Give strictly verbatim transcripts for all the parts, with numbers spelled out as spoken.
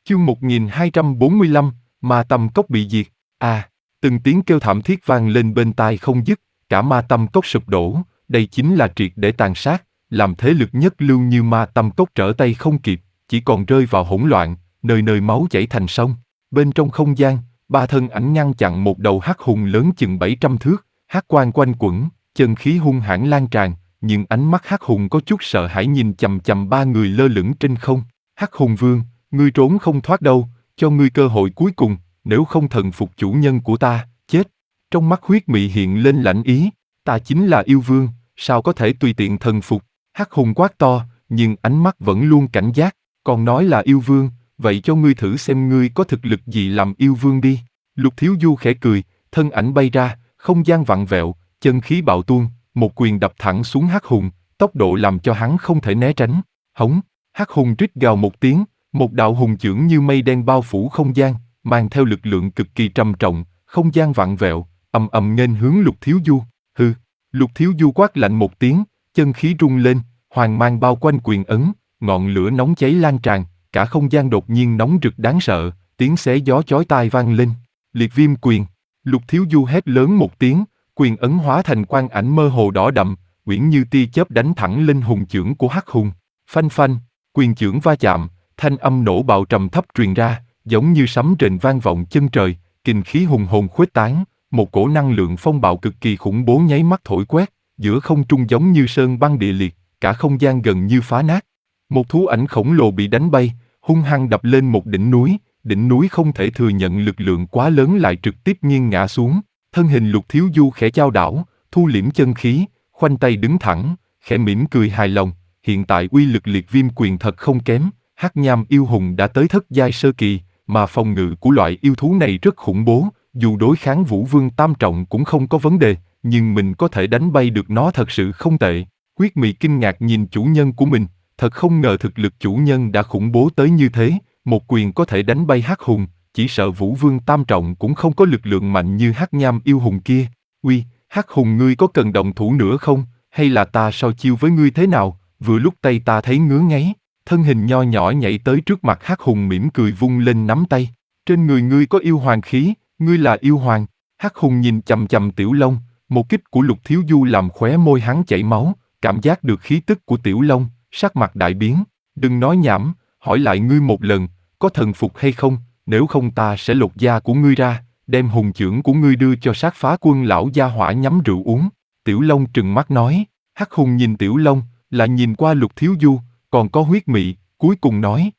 Chương một nghìn hai trăm bốn mươi lăm, Ma Tâm Cốc bị diệt. À, từng tiếng kêu thảm thiết vang lên bên tai không dứt, cả Ma Tâm Cốc sụp đổ, đây chính là triệt để tàn sát, làm thế lực nhất lưu như Ma Tâm Cốc trở tay không kịp, chỉ còn rơi vào hỗn loạn, nơi nơi máu chảy thành sông. Bên trong không gian, ba thân ảnh ngăn chặn một đầu hắc hùng lớn chừng bảy trăm thước, hắc quang quanh quẩn, chân khí hung hãn lan tràn, nhưng ánh mắt hắc hùng có chút sợ hãi nhìn chằm chằm ba người lơ lửng trên không. Hắc hùng vương, ngươi trốn không thoát đâu, cho ngươi cơ hội cuối cùng, nếu không thần phục chủ nhân của ta, chết. Trong mắt huyết mị hiện lên lãnh ý, ta chính là yêu vương, sao có thể tùy tiện thần phục. Hắc hùng quát to, nhưng ánh mắt vẫn luôn cảnh giác, còn nói là yêu vương, vậy cho ngươi thử xem ngươi có thực lực gì làm yêu vương đi. Lục Thiếu Du khẽ cười, thân ảnh bay ra, không gian vặn vẹo, chân khí bạo tuôn, một quyền đập thẳng xuống hắc hùng, tốc độ làm cho hắn không thể né tránh. Hống, hắc hùng rít gào một tiếng, một đạo hùng chưởng như mây đen bao phủ không gian, mang theo lực lượng cực kỳ trầm trọng, không gian vặn vẹo, ầm ầm nghênh hướng Lục Thiếu Du. Hừ, Lục Thiếu Du quát lạnh một tiếng, chân khí rung lên, hoàng mang bao quanh quyền ấn, ngọn lửa nóng cháy lan tràn, cả không gian đột nhiên nóng rực đáng sợ, tiếng xé gió chói tai vang lên. Liệt Viêm quyền. Lục Thiếu Du hét lớn một tiếng, quyền ấn hóa thành quang ảnh mơ hồ đỏ đậm, uyển như tia chớp đánh thẳng lên hùng chưởng của hắc hùng. Phanh phanh, quyền chưởng va chạm, thanh âm nổ bạo trầm thấp truyền ra, giống như sấm rền vang vọng chân trời, kình khí hùng hồn khuếch tán, một cổ năng lượng phong bạo cực kỳ khủng bố nháy mắt thổi quét, giữa không trung giống như sơn băng địa liệt, cả không gian gần như phá nát. Một thú ảnh khổng lồ bị đánh bay, hung hăng đập lên một đỉnh núi, đỉnh núi không thể thừa nhận lực lượng quá lớn lại trực tiếp nghiêng ngã xuống. Thân hình Lục Thiếu Du khẽ chao đảo, thu liễm chân khí, khoanh tay đứng thẳng, khẽ mỉm cười hài lòng. Hiện tại uy lực liệt viêm quyền thật không kém, hắc nham yêu hùng đã tới thất giai sơ kỳ, mà phòng ngự của loại yêu thú này rất khủng bố, dù đối kháng Vũ Vương tam trọng cũng không có vấn đề, nhưng mình có thể đánh bay được nó thật sự không tệ. Huyết Mị kinh ngạc nhìn chủ nhân của mình, thật không ngờ thực lực chủ nhân đã khủng bố tới như thế, một quyền có thể đánh bay hắc hùng, chỉ sợ Vũ Vương tam trọng cũng không có lực lượng mạnh như hắc nham yêu hùng kia. Uy, hắc hùng ngươi có cần động thủ nữa không, hay là ta so chiêu với ngươi thế nào? Vừa lúc tay ta thấy ngứa ngáy, thân hình nho nhỏ nhảy tới trước mặt hắc hùng mỉm cười vung lên nắm tay. Trên người ngươi có yêu hoàng khí, ngươi là yêu hoàng. Hắc hùng nhìn chằm chằm Tiểu Long, một kích của Lục Thiếu Du làm khóe môi hắn chảy máu, cảm giác được khí tức của Tiểu Long, sắc mặt đại biến. Đừng nói nhảm, hỏi lại ngươi một lần, có thần phục hay không, nếu không ta sẽ lột da của ngươi ra, đem hùng chưởng của ngươi đưa cho sát phá quân lão gia hỏa nhắm rượu uống. Tiểu Long trừng mắt nói. Hắc hùng nhìn Tiểu Long, lại nhìn qua Lục Thiếu Du, còn có Huyết Mị, cuối cùng nói.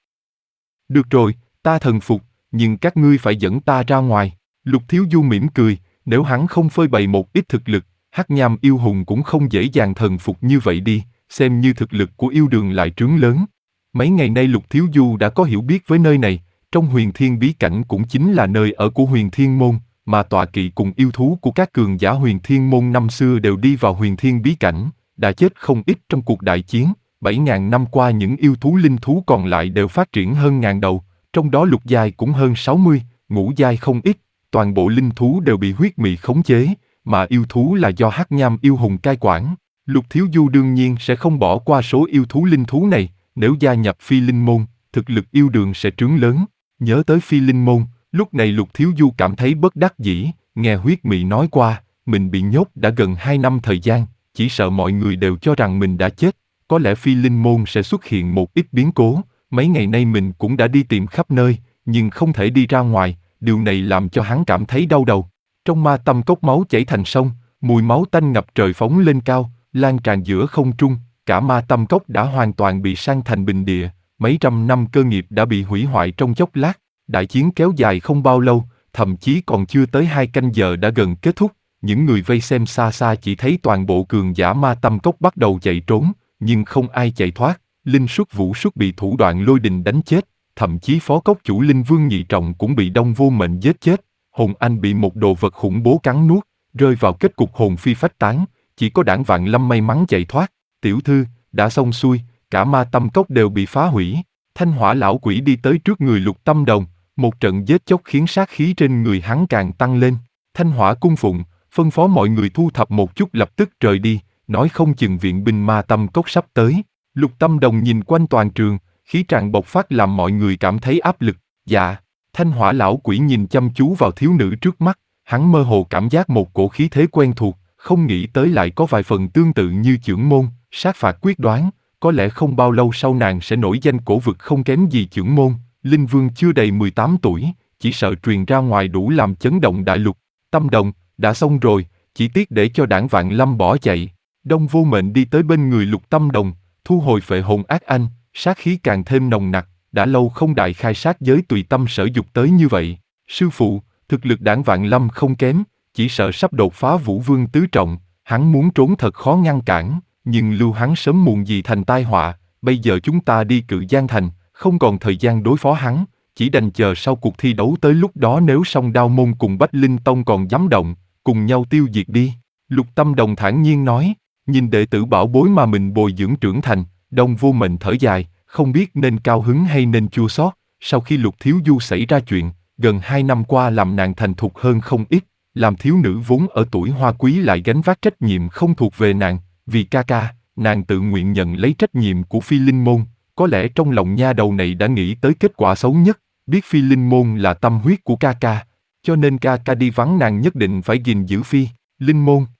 Được rồi, ta thần phục, nhưng các ngươi phải dẫn ta ra ngoài. Lục Thiếu Du mỉm cười, nếu hắn không phơi bày một ít thực lực, hắc nham yêu hùng cũng không dễ dàng thần phục như vậy đi, xem như thực lực của yêu đường lại trướng lớn. Mấy ngày nay Lục Thiếu Du đã có hiểu biết với nơi này, trong Huyền Thiên Bí Cảnh cũng chính là nơi ở của Huyền Thiên Môn, mà tọa kỵ cùng yêu thú của các cường giả Huyền Thiên Môn năm xưa đều đi vào Huyền Thiên Bí Cảnh, đã chết không ít trong cuộc đại chiến. Bảy ngàn năm qua những yêu thú linh thú còn lại đều phát triển hơn ngàn đầu, trong đó lục giai cũng hơn sáu mươi, ngũ giai không ít, toàn bộ linh thú đều bị Huyết Mị khống chế, mà yêu thú là do hắc nham yêu hùng cai quản. Lục Thiếu Du đương nhiên sẽ không bỏ qua số yêu thú linh thú này, nếu gia nhập Phi Linh Môn, thực lực yêu đường sẽ trướng lớn. Nhớ tới Phi Linh Môn, lúc này Lục Thiếu Du cảm thấy bất đắc dĩ, nghe Huyết Mị nói qua, mình bị nhốt đã gần hai năm thời gian, chỉ sợ mọi người đều cho rằng mình đã chết. Có lẽ Phi Linh Môn sẽ xuất hiện một ít biến cố, mấy ngày nay mình cũng đã đi tìm khắp nơi, nhưng không thể đi ra ngoài, điều này làm cho hắn cảm thấy đau đầu. Trong Ma Tâm Cốc máu chảy thành sông, mùi máu tanh ngập trời phóng lên cao, lan tràn giữa không trung, cả Ma Tâm Cốc đã hoàn toàn bị san thành bình địa, mấy trăm năm cơ nghiệp đã bị hủy hoại trong chốc lát. Đại chiến kéo dài không bao lâu, thậm chí còn chưa tới hai canh giờ đã gần kết thúc, những người vây xem xa xa chỉ thấy toàn bộ cường giả Ma Tâm Cốc bắt đầu chạy trốn, nhưng không ai chạy thoát. Linh Xuất Vũ Xuất bị thủ đoạn lôi đình đánh chết, thậm chí phó cốc chủ Linh Vương Nhị Trọng cũng bị Đông Vô Mệnh giết chết. Hồn Anh bị một đồ vật khủng bố cắn nuốt, rơi vào kết cục hồn phi phách tán, chỉ có Đảng Vạn Lâm may mắn chạy thoát. Tiểu thư, đã xong xuôi, cả Ma Tâm Cốc đều bị phá hủy. Thanh Hỏa lão quỷ đi tới trước người Lục Tâm Đồng, một trận giết chóc khiến sát khí trên người hắn càng tăng lên. Thanh Hỏa cung phụng, phân phó mọi người thu thập một chút lập tức rời đi, nói không chừng viện binh Ma Tâm Cốc sắp tới. Lục Tâm Đồng nhìn quanh toàn trường, khí tràn bộc phát làm mọi người cảm thấy áp lực. Dạ, Thanh Hỏa lão quỷ nhìn chăm chú vào thiếu nữ trước mắt, hắn mơ hồ cảm giác một cổ khí thế quen thuộc, không nghĩ tới lại có vài phần tương tự như chưởng môn, sát phạt quyết đoán, có lẽ không bao lâu sau nàng sẽ nổi danh cổ vực không kém gì chưởng môn, Linh Vương chưa đầy mười tám tuổi, chỉ sợ truyền ra ngoài đủ làm chấn động đại lục. Tâm Đồng, đã xong rồi, chỉ tiếc để cho đảng Vạn Lâm bỏ chạy. Đông Vô Mệnh đi tới bên người Lục Tâm Đồng, thu hồi phệ hồn ác anh, sát khí càng thêm nồng nặc, đã lâu không đại khai sát giới tùy tâm sở dục tới như vậy. Sư phụ, thực lực đảng Vạn Lâm không kém, chỉ sợ sắp đột phá Vũ Vương tứ trọng, hắn muốn trốn thật khó ngăn cản, nhưng lưu hắn sớm muộn gì thành tai họa, bây giờ chúng ta đi Cự Giang Thành, không còn thời gian đối phó hắn, chỉ đành chờ sau cuộc thi đấu tới lúc đó nếu Song Đao Môn cùng Bách Linh Tông còn dám động, cùng nhau tiêu diệt đi. Lục Tâm Đồng thản nhiên nói, nhìn đệ tử bảo bối mà mình bồi dưỡng trưởng thành, Đông Vô Mệnh thở dài, không biết nên cao hứng hay nên chua xót. Sau khi Lục Thiếu Du xảy ra chuyện, gần hai năm qua làm nàng thành thục hơn không ít, làm thiếu nữ vốn ở tuổi hoa quý lại gánh vác trách nhiệm không thuộc về nàng, vì ca ca, nàng tự nguyện nhận lấy trách nhiệm của Phi Linh Môn. Có lẽ trong lòng nha đầu này đã nghĩ tới kết quả xấu nhất, biết Phi Linh Môn là tâm huyết của ca ca, cho nên ca ca đi vắng nàng nhất định phải gìn giữ Phi Linh Môn.